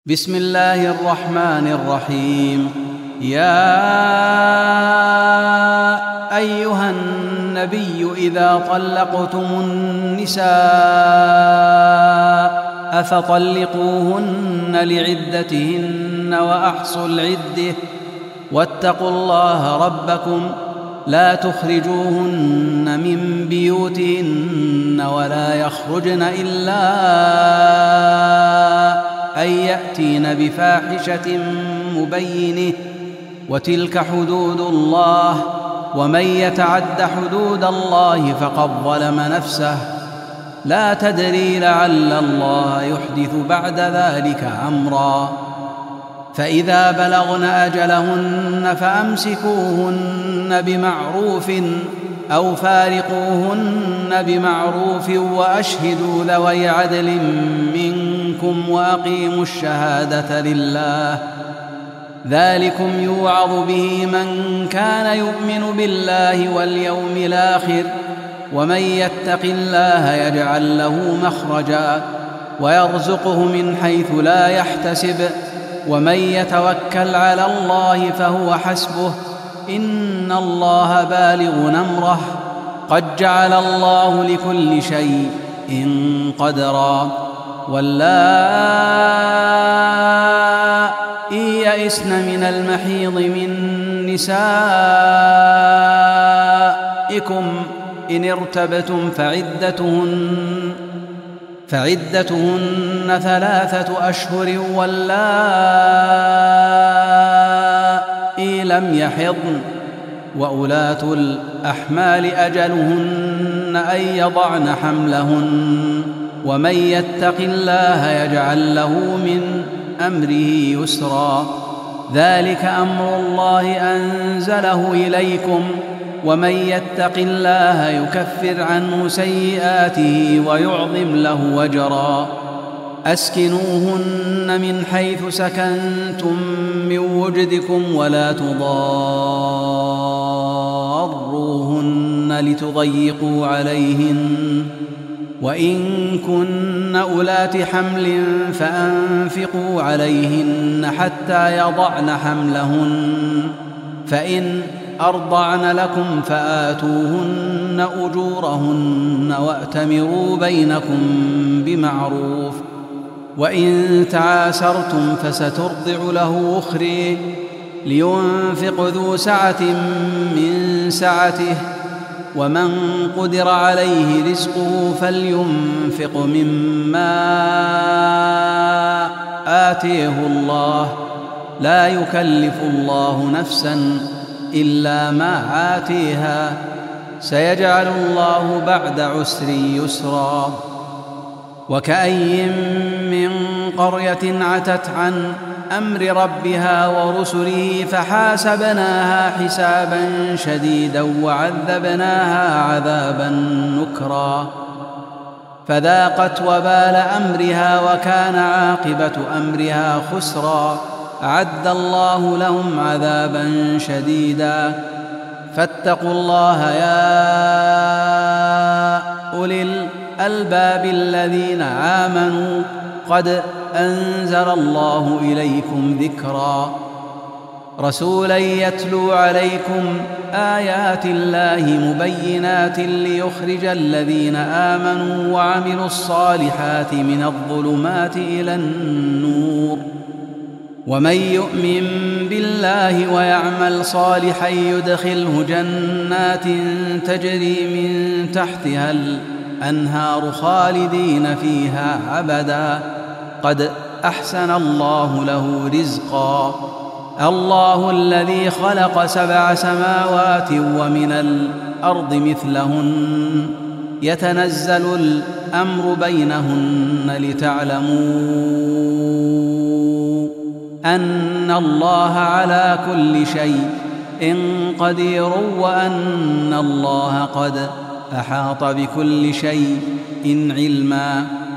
بسم الله الرحمن الرحيم. يا أيها النبي إذا طلقتم النساء فطلقوهن لعدتهن وأحصوا العدة واتقوا الله ربكم لا تخرجوهن من بيوتهن ولا يخرجن إلا أن يأتين بفاحشة مبينة وتلك حدود الله ومن يتعد حدود الله فقد ظلم نفسه لا تدري لعل الله يحدث بعد ذلك أمرا. فإذا بلغن أجلهن فأمسكوهن بمعروف أو فارقوهن بمعروف وأشهدوا ذوي عدل منكم وأقيموا الشهادة لله ذلكم يوعظ به من كان يؤمن بالله واليوم الآخر ومن يتق الله يجعل له مخرجا ويرزقه من حيث لا يحتسب ومن يتوكل على الله فهو حسبه إن الله بالغ أمره قد جعل الله لكل شيء قدرا. واللائي يئسن من المحيض من نسائكم إن ارتبتم فعدتهن 3 أشهر واللائي لم يحضن وأولاة الأحمال أجلهن أن يضعن حملهن ومن يتق الله يجعل له من أمره يسرا. ذلك أمر الله أنزله إليكم ومن يتق الله يكفر عنه سيئاته ويعظم له أجرا. أسكنوهن من حيث سكنتم من وجدكم ولا تضاروهن لتضيقوا عليهن وإن كن أولات حمل فأنفقوا عليهن حتى يضعن حملهن فإن أرضعن لكم فآتوهن أجورهن وأتمروا بينكم بمعروف وإن تعاسرتم فسترضع له أخرى لينفق ذو سعة من سعته ومن قدر عليه رزقه فلينفق مما آتيه الله لا يكلف الله نفسا إلا ما آتيها سيجعل الله بعد عسر يسرا. وكأي من قرية عتت عن أمر ربها ورسله فحاسبناها حسابا شديدا وعذبناها عذابا نكرا فذاقت وبال أمرها وكان عاقبة أمرها خسرا. أعد الله لهم عذابا شديدا فاتقوا الله يا أولي الألباب الذين آمنوا قد أنزل الله إليكم ذكرا رسولا يتلو عليكم آيات الله مبينات ليخرج الذين آمنوا وعملوا الصالحات من الظلمات إلى النور ومن يؤمن بالله ويعمل صالحا يدخله جنات تجري من تحتها الأنهار خالدين فيها أبدا قد أحسن الله له رزقا. الله الذي خلق 7 سماوات ومن الأرض مثلهن يتنزل الأمر بينهن لتعلموا أن الله على كل شيء قدير وأن الله قد أحاط بكل شيء علما.